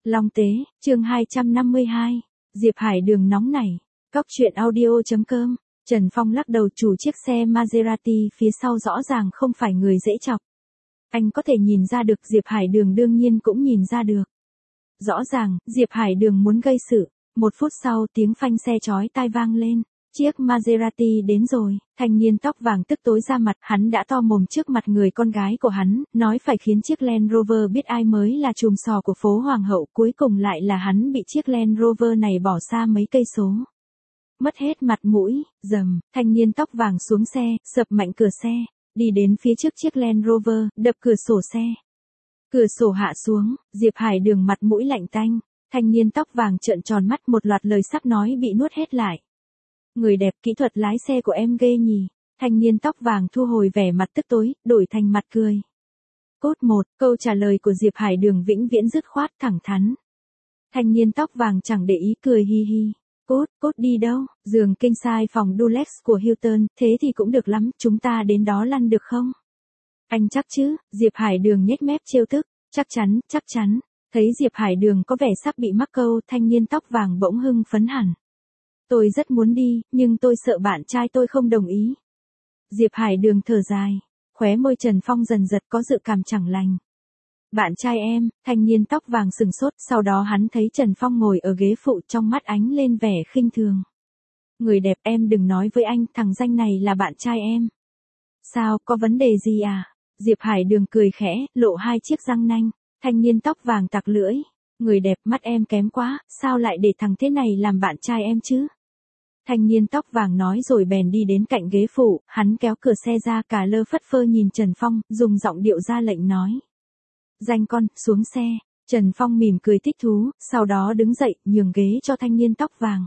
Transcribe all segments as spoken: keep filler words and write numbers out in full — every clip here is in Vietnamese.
Long Tế, chương hai trăm năm mươi hai, Diệp Hải Đường nóng nảy. Cóc truyện audio.com, Trần Phong lắc đầu, chủ chiếc xe Maserati phía sau rõ ràng không phải người dễ chọc. Anh có thể nhìn ra được, Diệp Hải Đường đương nhiên cũng nhìn ra được. Rõ ràng, Diệp Hải Đường muốn gây sự. Một phút sau, tiếng phanh xe chói tai vang lên. Chiếc Maserati đến rồi, thanh niên tóc vàng tức tối ra mặt, hắn đã to mồm trước mặt người con gái của hắn, nói phải khiến chiếc Land Rover biết ai mới là trùm sò của phố Hoàng hậu, cuối cùng lại là hắn bị chiếc Land Rover này bỏ xa mấy cây số. Mất hết mặt mũi, dầm, thanh niên tóc vàng xuống xe, sập mạnh cửa xe, đi đến phía trước chiếc Land Rover, đập cửa sổ xe. Cửa sổ hạ xuống, Diệp Hải Đường mặt mũi lạnh tanh, thanh niên tóc vàng trợn tròn mắt, một loạt lời sắp nói bị nuốt hết lại. Người đẹp, kỹ thuật lái xe của em ghê nhỉ. Thanh niên tóc vàng thu hồi vẻ mặt tức tối, đổi thành mặt cười. Cốt một, câu trả lời của Diệp Hải Đường vĩnh viễn dứt khoát thẳng thắn. Thanh niên tóc vàng chẳng để ý, cười hi hi. Cốt, cốt đi đâu? Giường king size phòng Dulux của Hilton, thế thì cũng được lắm, chúng ta đến đó lăn được không? Anh chắc chứ? Diệp Hải Đường nhếch mép trêu tức. Chắc chắn, chắc chắn. Thấy Diệp Hải Đường có vẻ sắp bị mắc câu, thanh niên tóc vàng bỗng hưng phấn hẳn. Tôi rất muốn đi, nhưng tôi sợ bạn trai tôi không đồng ý. Diệp Hải Đường thở dài, khóe môi Trần Phong dần giật có dự cảm chẳng lành. Bạn trai em, thanh niên tóc vàng sừng sốt, sau đó hắn thấy Trần Phong ngồi ở ghế phụ, trong mắt ánh lên vẻ khinh thường. Người đẹp, em đừng nói với anh, thằng danh này là bạn trai em. Sao, có vấn đề gì à? Diệp Hải Đường cười khẽ, lộ hai chiếc răng nanh, thanh niên tóc vàng tặc lưỡi. Người đẹp, mắt em kém quá, sao lại để thằng thế này làm bạn trai em chứ? Thanh niên tóc vàng nói rồi bèn đi đến cạnh ghế phụ, hắn kéo cửa xe ra, cả lơ phất phơ nhìn Trần Phong, dùng giọng điệu ra lệnh nói. Danh con, xuống xe. Trần Phong mỉm cười thích thú, sau đó đứng dậy, nhường ghế cho thanh niên tóc vàng.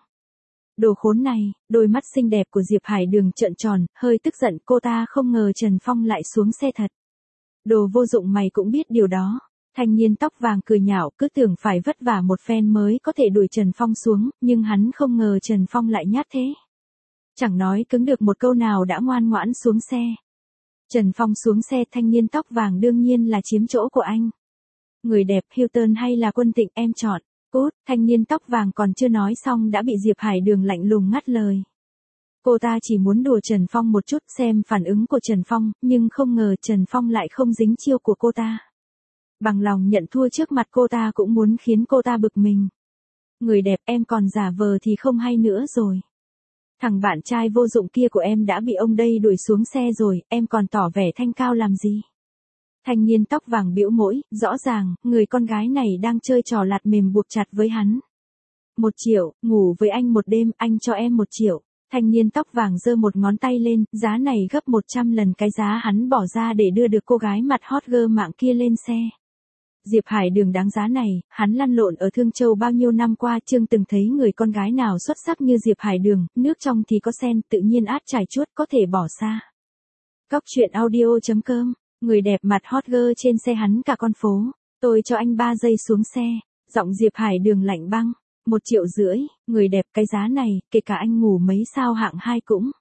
Đồ khốn này, đôi mắt xinh đẹp của Diệp Hải Đường trợn tròn, hơi tức giận, cô ta không ngờ Trần Phong lại xuống xe thật. Đồ vô dụng, mày cũng biết điều đó. Thanh niên tóc vàng cười nhạo, cứ tưởng phải vất vả một phen mới có thể đuổi Trần Phong xuống, nhưng hắn không ngờ Trần Phong lại nhát thế. Chẳng nói cứng được một câu nào đã ngoan ngoãn xuống xe. Trần Phong xuống xe, thanh niên tóc vàng đương nhiên là chiếm chỗ của anh. Người đẹp, Hilton hay là Quân Tịnh, em chọn. Cút, thanh niên tóc vàng còn chưa nói xong đã bị Diệp Hải Đường lạnh lùng ngắt lời. Cô ta chỉ muốn đùa Trần Phong một chút xem phản ứng của Trần Phong, nhưng không ngờ Trần Phong lại không dính chiêu của cô ta. Bằng lòng nhận thua trước mặt cô ta cũng muốn khiến cô ta bực mình. Người đẹp, em còn giả vờ thì không hay nữa rồi. Thằng bạn trai vô dụng kia của em đã bị ông đây đuổi xuống xe rồi, em còn tỏ vẻ thanh cao làm gì? Thanh niên tóc vàng bĩu môi, rõ ràng, người con gái này đang chơi trò lạt mềm buộc chặt với hắn. Một triệu, ngủ với anh một đêm, anh cho em một triệu. Thanh niên tóc vàng giơ một ngón tay lên, giá này gấp một trăm lần cái giá hắn bỏ ra để đưa được cô gái mặt hot girl mạng kia lên xe. Diệp Hải Đường đáng giá này, hắn lăn lộn ở Thương Châu bao nhiêu năm qua chưa từng thấy người con gái nào xuất sắc như Diệp Hải Đường, nước trong thì có sen, tự nhiên át trải chuốt, có thể bỏ xa. Cóc truyện audio.com, người đẹp mặt hot girl trên xe hắn cả con phố, tôi cho anh ba giây xuống xe, giọng Diệp Hải Đường lạnh băng, một triệu rưỡi, người đẹp cái giá này, kể cả anh ngủ mấy sao hạng hai cũng.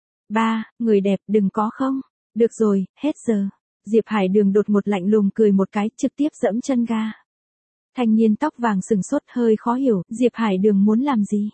Ba, người đẹp đừng có không, được rồi, hết giờ. Diệp Hải Đường đột một lạnh lùng cười một cái, trực tiếp dẫm chân ga. Thanh niên tóc vàng sừng sốt, hơi khó hiểu, Diệp Hải Đường muốn làm gì?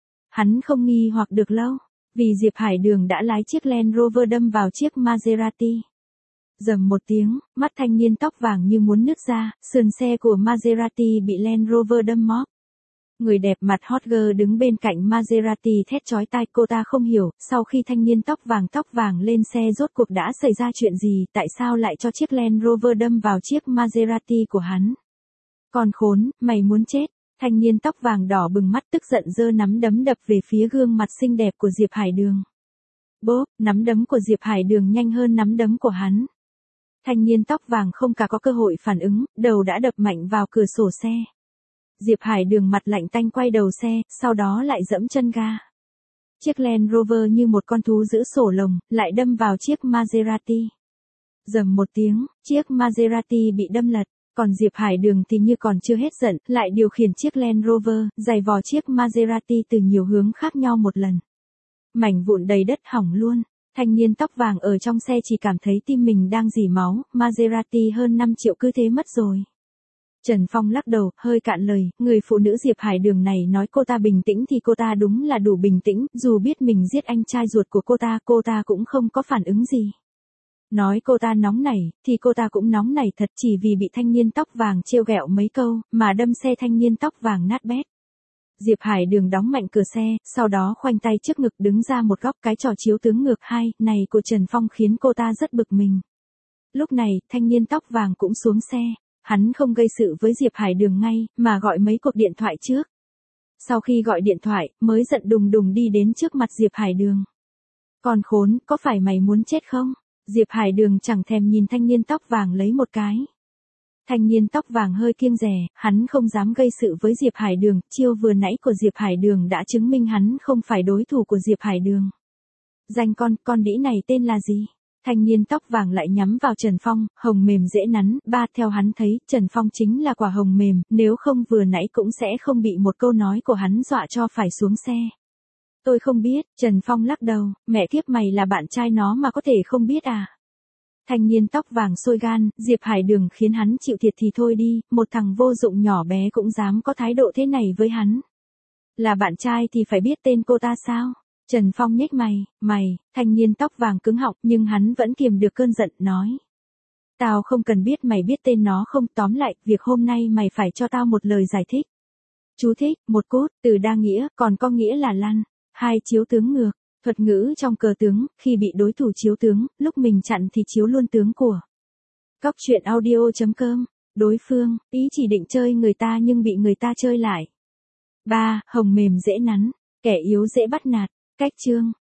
Hắn không nghi hoặc được lâu, vì Diệp Hải Đường đã lái chiếc Land Rover đâm vào chiếc Maserati. Rầm một tiếng, mắt thanh niên tóc vàng như muốn nứt ra, sườn xe của Maserati bị Land Rover đâm móp. Người đẹp mặt hot girl đứng bên cạnh Maserati thét chói tai, cô ta không hiểu, sau khi thanh niên tóc vàng tóc vàng lên xe rốt cuộc đã xảy ra chuyện gì, tại sao lại cho chiếc Land Rover đâm vào chiếc Maserati của hắn. Còn khốn, mày muốn chết, thanh niên tóc vàng đỏ bừng mắt tức giận giơ nắm đấm đập về phía gương mặt xinh đẹp của Diệp Hải Đường. Bốp, nắm đấm của Diệp Hải Đường nhanh hơn nắm đấm của hắn. Thanh niên tóc vàng không cả có cơ hội phản ứng, đầu đã đập mạnh vào cửa sổ xe. Diệp Hải Đường mặt lạnh tanh quay đầu xe, sau đó lại dẫm chân ga. Chiếc Land Rover như một con thú giữ sổ lồng, lại đâm vào chiếc Maserati. Rầm một tiếng, chiếc Maserati bị đâm lật, còn Diệp Hải Đường thì như còn chưa hết giận, lại điều khiển chiếc Land Rover, giày vò chiếc Maserati từ nhiều hướng khác nhau một lần. Mảnh vụn đầy đất hỏng luôn. Thanh niên tóc vàng ở trong xe chỉ cảm thấy tim mình đang rỉ máu, Maserati hơn năm triệu cứ thế mất rồi. Trần Phong lắc đầu, hơi cạn lời, người phụ nữ Diệp Hải Đường này nói cô ta bình tĩnh thì cô ta đúng là đủ bình tĩnh, dù biết mình giết anh trai ruột của cô ta, cô ta cũng không có phản ứng gì. Nói cô ta nóng nảy, thì cô ta cũng nóng nảy thật, chỉ vì bị thanh niên tóc vàng trêu ghẹo mấy câu, mà đâm xe thanh niên tóc vàng nát bét. Diệp Hải Đường đóng mạnh cửa xe, sau đó khoanh tay trước ngực đứng ra một góc, cái trò chiếu tướng ngược hai này của Trần Phong khiến cô ta rất bực mình. Lúc này, thanh niên tóc vàng cũng xuống xe, hắn không gây sự với Diệp Hải Đường ngay, mà gọi mấy cuộc điện thoại trước. Sau khi gọi điện thoại, mới giận đùng đùng đi đến trước mặt Diệp Hải Đường. Con khốn, có phải mày muốn chết không? Diệp Hải Đường chẳng thèm nhìn thanh niên tóc vàng lấy một cái. Thanh niên tóc vàng hơi kiêng dè, hắn không dám gây sự với Diệp Hải Đường, chiêu vừa nãy của Diệp Hải Đường đã chứng minh hắn không phải đối thủ của Diệp Hải Đường. Danh con, con đĩ này tên là gì? Thanh niên tóc vàng lại nhắm vào Trần Phong, hồng mềm dễ nắn, ba theo hắn thấy, Trần Phong chính là quả hồng mềm, nếu không vừa nãy cũng sẽ không bị một câu nói của hắn dọa cho phải xuống xe. Tôi không biết, Trần Phong lắc đầu, mẹ kiếp mày là bạn trai nó mà có thể không biết à? Thanh niên tóc vàng sôi gan, Diệp Hải Đường khiến hắn chịu thiệt thì thôi đi, một thằng vô dụng nhỏ bé cũng dám có thái độ thế này với hắn. Là bạn trai thì phải biết tên cô ta sao? Trần Phong nhếch mày, mày, thanh niên tóc vàng cứng họng nhưng hắn vẫn kiềm được cơn giận, nói. Tao không cần biết mày biết tên nó không, tóm lại, việc hôm nay mày phải cho tao một lời giải thích. Chú thích, một cốt, từ đa nghĩa, còn có nghĩa là lăn. Hai chiếu tướng ngược, thuật ngữ trong cờ tướng, khi bị đối thủ chiếu tướng, lúc mình chặn thì chiếu luôn tướng của. Cóc truyện audio chấm com, đối phương, ý chỉ định chơi người ta nhưng bị người ta chơi lại. ba. Hồng mềm dễ nắn, kẻ yếu dễ bắt nạt, cách chương.